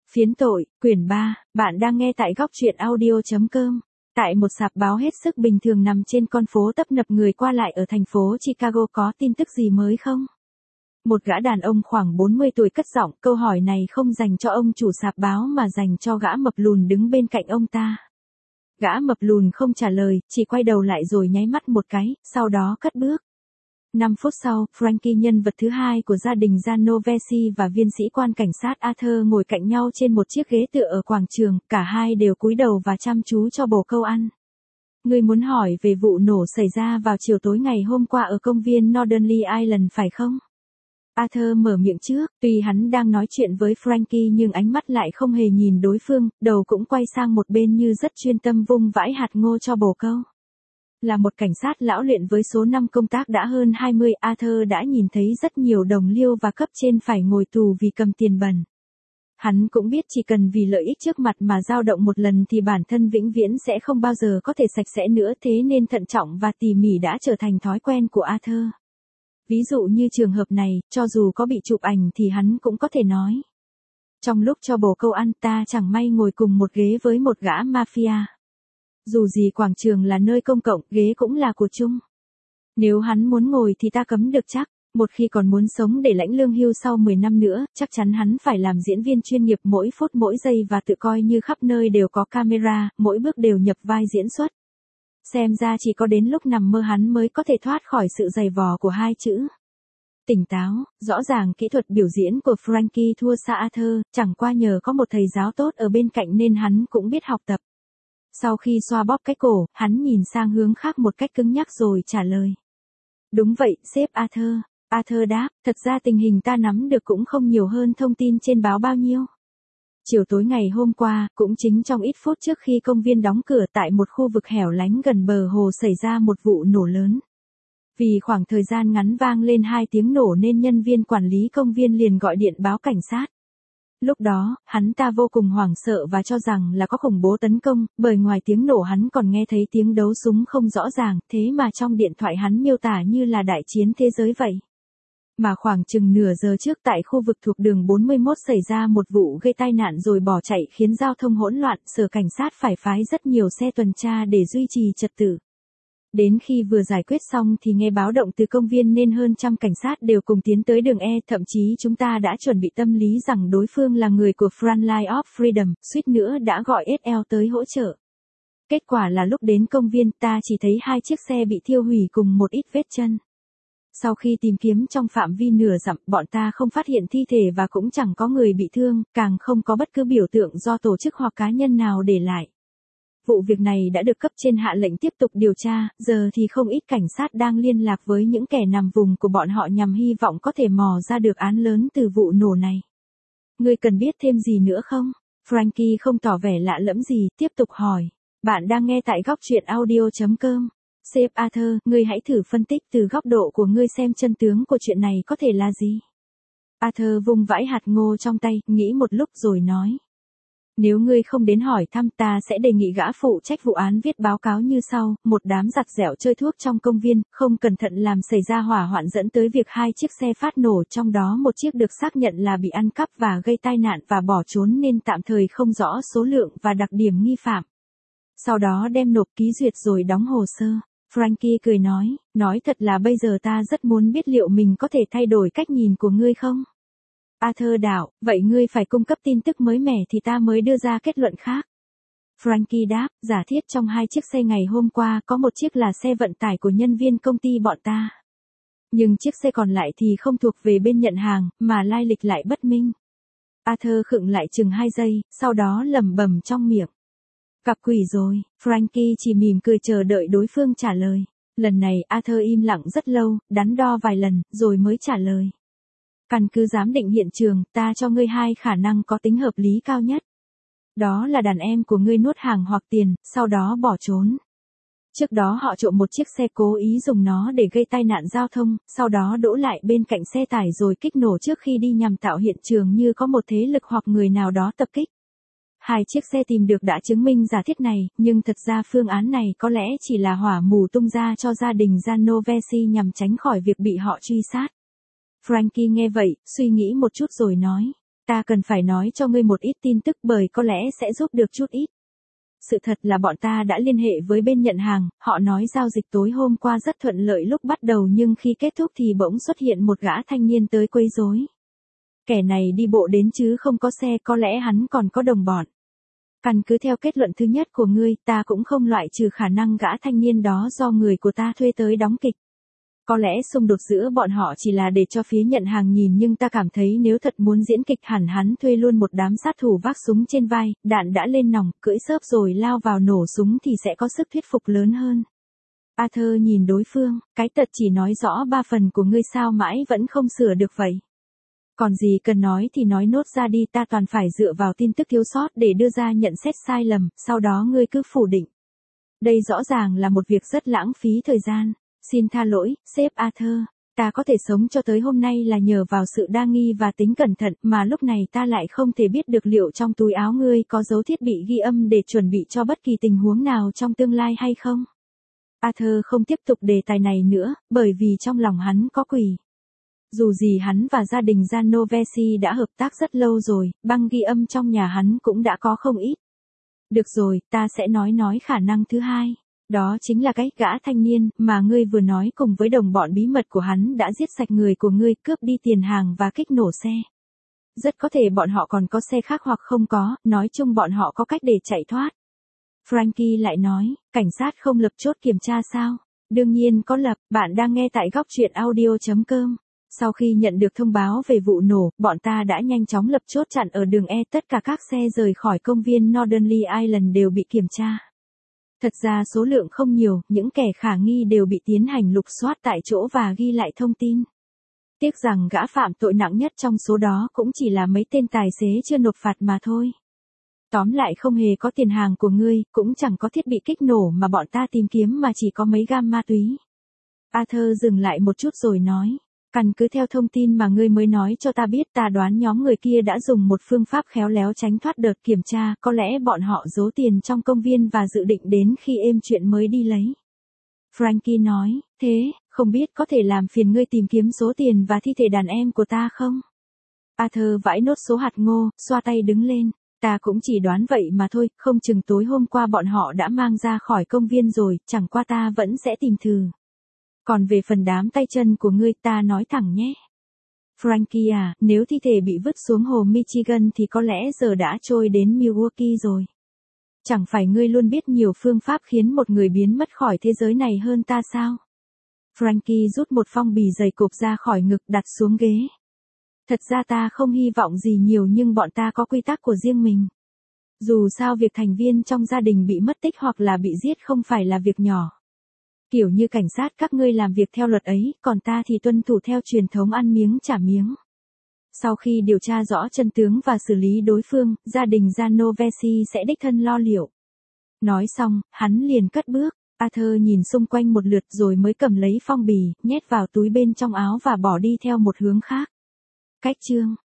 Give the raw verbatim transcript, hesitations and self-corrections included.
Phiến tội, quyển ba, bạn đang nghe tại góc truyện audio chấm com. Tại một sạp báo hết sức bình thường nằm trên con phố tấp nập người qua lại ở thành phố Chicago có tin tức gì mới không? Một gã đàn ông khoảng bốn mươi tuổi cất giọng, câu hỏi này không dành cho ông chủ sạp báo mà dành cho gã mập lùn đứng bên cạnh ông ta. Gã mập lùn không trả lời, chỉ quay đầu lại rồi nháy mắt một cái, sau đó cất bước. Năm phút sau, Frankie, nhân vật thứ hai của gia đình Genovese và viên sĩ quan cảnh sát Arthur ngồi cạnh nhau trên một chiếc ghế tựa ở quảng trường, cả hai đều cúi đầu và chăm chú cho bồ câu ăn. Ngươi muốn hỏi về vụ nổ xảy ra vào chiều tối ngày hôm qua ở công viên Northern Ireland phải không? Arthur mở miệng trước, tuy hắn đang nói chuyện với Frankie nhưng ánh mắt lại không hề nhìn đối phương, đầu cũng quay sang một bên như rất chuyên tâm vung vãi hạt ngô cho bồ câu. Là một cảnh sát lão luyện với số năm công tác đã hơn hai mươi, Arthur đã nhìn thấy rất nhiều đồng liêu và cấp trên phải ngồi tù vì cầm tiền bẩn. Hắn cũng biết chỉ cần vì lợi ích trước mặt mà dao động một lần thì bản thân vĩnh viễn sẽ không bao giờ có thể sạch sẽ nữa, thế nên thận trọng và tỉ mỉ đã trở thành thói quen của Arthur. Ví dụ như trường hợp này, cho dù có bị chụp ảnh thì hắn cũng có thể nói. Trong lúc cho bồ câu ăn, ta chẳng may ngồi cùng một ghế với một gã mafia. Dù gì quảng trường là nơi công cộng, ghế cũng là của chung. Nếu hắn muốn ngồi thì ta cấm được chắc, một khi còn muốn sống để lãnh lương hưu sau mười năm nữa, chắc chắn hắn phải làm diễn viên chuyên nghiệp mỗi phút mỗi giây và tự coi như khắp nơi đều có camera, mỗi bước đều nhập vai diễn xuất. Xem ra chỉ có đến lúc nằm mơ hắn mới có thể thoát khỏi sự dày vò của hai chữ tỉnh táo. Rõ ràng kỹ thuật biểu diễn của Frankie thua xa Arthur, chẳng qua nhờ có một thầy giáo tốt ở bên cạnh nên hắn cũng biết học tập. Sau khi xoa bóp cái cổ, hắn nhìn sang hướng khác một cách cứng nhắc rồi trả lời. Đúng vậy, sếp Arthur. Arthur đáp, thật ra tình hình ta nắm được cũng không nhiều hơn thông tin trên báo bao nhiêu. Chiều tối ngày hôm qua, cũng chính trong ít phút trước khi công viên đóng cửa tại một khu vực hẻo lánh gần bờ hồ xảy ra một vụ nổ lớn. Vì khoảng thời gian ngắn vang lên hai tiếng nổ nên nhân viên quản lý công viên liền gọi điện báo cảnh sát. Lúc đó, hắn ta vô cùng hoảng sợ và cho rằng là có khủng bố tấn công, bởi ngoài tiếng nổ hắn còn nghe thấy tiếng đấu súng không rõ ràng, thế mà trong điện thoại hắn miêu tả như là đại chiến thế giới vậy. Mà khoảng chừng nửa giờ trước tại khu vực thuộc đường bốn mươi mốt xảy ra một vụ gây tai nạn rồi bỏ chạy khiến giao thông hỗn loạn, sở cảnh sát phải phái rất nhiều xe tuần tra để duy trì trật tự. Đến khi vừa giải quyết xong thì nghe báo động từ công viên nên hơn trăm cảnh sát đều cùng tiến tới đường E, thậm chí chúng ta đã chuẩn bị tâm lý rằng đối phương là người của Front Line of Freedom, suýt nữa đã gọi ét lờ tới hỗ trợ. Kết quả là lúc đến công viên ta chỉ thấy hai chiếc xe bị thiêu hủy cùng một ít vết chân. Sau khi tìm kiếm trong phạm vi nửa dặm, bọn ta không phát hiện thi thể và cũng chẳng có người bị thương, càng không có bất cứ biểu tượng do tổ chức hoặc cá nhân nào để lại. Vụ việc này đã được cấp trên hạ lệnh tiếp tục điều tra, giờ thì không ít cảnh sát đang liên lạc với những kẻ nằm vùng của bọn họ nhằm hy vọng có thể mò ra được án lớn từ vụ nổ này. Ngươi cần biết thêm gì nữa không? Frankie không tỏ vẻ lạ lẫm gì, tiếp tục hỏi. Bạn đang nghe tại góc truyện audio chấm com. Sếp Arthur, ngươi hãy thử phân tích từ góc độ của ngươi xem chân tướng của chuyện này có thể là gì? Arthur vung vãi hạt ngô trong tay, nghĩ một lúc rồi nói. Nếu ngươi không đến hỏi thăm ta sẽ đề nghị gã phụ trách vụ án viết báo cáo như sau, một đám giặt dẻo chơi thuốc trong công viên, không cẩn thận làm xảy ra hỏa hoạn dẫn tới việc hai chiếc xe phát nổ, trong đó một chiếc được xác nhận là bị ăn cắp và gây tai nạn và bỏ trốn nên tạm thời không rõ số lượng và đặc điểm nghi phạm. Sau đó đem nộp ký duyệt rồi đóng hồ sơ. Frankie cười nói, nói thật là bây giờ ta rất muốn biết liệu mình có thể thay đổi cách nhìn của ngươi không? Arthur đạo, vậy ngươi phải cung cấp tin tức mới mẻ thì ta mới đưa ra kết luận khác. Frankie đáp, giả thiết trong hai chiếc xe ngày hôm qua có một chiếc là xe vận tải của nhân viên công ty bọn ta. Nhưng chiếc xe còn lại thì không thuộc về bên nhận hàng, mà lai lịch lại bất minh. Arthur khựng lại chừng hai giây, sau đó lẩm bẩm trong miệng. Gặp quỷ rồi, Frankie chỉ mỉm cười chờ đợi đối phương trả lời. Lần này Arthur im lặng rất lâu, đắn đo vài lần, rồi mới trả lời. Căn cứ giám định hiện trường, ta cho ngươi hai khả năng có tính hợp lý cao nhất. Đó là đàn em của ngươi nuốt hàng hoặc tiền, sau đó bỏ trốn. Trước đó họ trộm một chiếc xe cố ý dùng nó để gây tai nạn giao thông, sau đó đỗ lại bên cạnh xe tải rồi kích nổ trước khi đi nhằm tạo hiện trường như có một thế lực hoặc người nào đó tập kích. Hai chiếc xe tìm được đã chứng minh giả thiết này, nhưng thật ra phương án này có lẽ chỉ là hỏa mù tung ra cho gia đình Genovese nhằm tránh khỏi việc bị họ truy sát. Frankie nghe vậy, suy nghĩ một chút rồi nói. Ta cần phải nói cho ngươi một ít tin tức bởi có lẽ sẽ giúp được chút ít. Sự thật là bọn ta đã liên hệ với bên nhận hàng, họ nói giao dịch tối hôm qua rất thuận lợi lúc bắt đầu nhưng khi kết thúc thì bỗng xuất hiện một gã thanh niên tới quấy rối. Kẻ này đi bộ đến chứ không có xe, có lẽ hắn còn có đồng bọn. Căn cứ theo kết luận thứ nhất của ngươi, ta cũng không loại trừ khả năng gã thanh niên đó do người của ta thuê tới đóng kịch. Có lẽ xung đột giữa bọn họ chỉ là để cho phía nhận hàng nhìn nhưng ta cảm thấy nếu thật muốn diễn kịch hẳn hắn thuê luôn một đám sát thủ vác súng trên vai, đạn đã lên nòng, cưỡi xớp rồi lao vào nổ súng thì sẽ có sức thuyết phục lớn hơn. Arthur nhìn đối phương, cái tật chỉ nói rõ ba phần của ngươi sao mãi vẫn không sửa được vậy. Còn gì cần nói thì nói nốt ra đi, ta toàn phải dựa vào tin tức thiếu sót để đưa ra nhận xét sai lầm, sau đó ngươi cứ phủ định. Đây rõ ràng là một việc rất lãng phí thời gian. Xin tha lỗi, sếp Arthur, ta có thể sống cho tới hôm nay là nhờ vào sự đa nghi và tính cẩn thận mà lúc này ta lại không thể biết được liệu trong túi áo ngươi có giấu thiết bị ghi âm để chuẩn bị cho bất kỳ tình huống nào trong tương lai hay không. Arthur không tiếp tục đề tài này nữa, bởi vì trong lòng hắn có quỷ. Dù gì hắn và gia đình Genovese đã hợp tác rất lâu rồi, băng ghi âm trong nhà hắn cũng đã có không ít. Được rồi, ta sẽ nói nói khả năng thứ hai. Đó chính là cái gã thanh niên mà ngươi vừa nói cùng với đồng bọn bí mật của hắn đã giết sạch người của ngươi, cướp đi tiền hàng và kích nổ xe. Rất có thể bọn họ còn có xe khác hoặc không có, nói chung bọn họ có cách để chạy thoát. Frankie lại nói, cảnh sát không lập chốt kiểm tra sao? Đương nhiên có lập, bạn đang nghe tại góc truyện audio chấm com. Sau khi nhận được thông báo về vụ nổ, bọn ta đã nhanh chóng lập chốt chặn ở đường E, tất cả các xe rời khỏi công viên Northernly Island đều bị kiểm tra. Thật ra số lượng không nhiều, những kẻ khả nghi đều bị tiến hành lục soát tại chỗ và ghi lại thông tin. Tiếc rằng gã phạm tội nặng nhất trong số đó cũng chỉ là mấy tên tài xế chưa nộp phạt mà thôi. Tóm lại không hề có tiền hàng của ngươi, cũng chẳng có thiết bị kích nổ mà bọn ta tìm kiếm mà chỉ có mấy gam ma túy. Arthur dừng lại một chút rồi nói. Căn cứ theo thông tin mà ngươi mới nói cho ta biết, ta đoán nhóm người kia đã dùng một phương pháp khéo léo tránh thoát đợt kiểm tra, có lẽ bọn họ giấu tiền trong công viên và dự định đến khi êm chuyện mới đi lấy. Frankie nói, thế, không biết có thể làm phiền ngươi tìm kiếm số tiền và thi thể đàn em của ta không? Arthur vãi nốt số hạt ngô, xoa tay đứng lên. Ta cũng chỉ đoán vậy mà thôi, không chừng tối hôm qua bọn họ đã mang ra khỏi công viên rồi, chẳng qua ta vẫn sẽ tìm thử. Còn về phần đám tay chân của ngươi, ta nói thẳng nhé. Frankie à, nếu thi thể bị vứt xuống hồ Michigan thì có lẽ giờ đã trôi đến Milwaukee rồi. Chẳng phải ngươi luôn biết nhiều phương pháp khiến một người biến mất khỏi thế giới này hơn ta sao? Frankie rút một phong bì dày cộp ra khỏi ngực đặt xuống ghế. Thật ra ta không hy vọng gì nhiều nhưng bọn ta có quy tắc của riêng mình. Dù sao việc thành viên trong gia đình bị mất tích hoặc là bị giết không phải là việc nhỏ. Kiểu như cảnh sát các ngươi làm việc theo luật ấy, còn ta thì tuân thủ theo truyền thống ăn miếng trả miếng. Sau khi điều tra rõ chân tướng và xử lý đối phương, gia đình Genovese sẽ đích thân lo liệu. Nói xong, hắn liền cất bước. Arthur nhìn xung quanh một lượt rồi mới cầm lấy phong bì, nhét vào túi bên trong áo và bỏ đi theo một hướng khác. Cách chương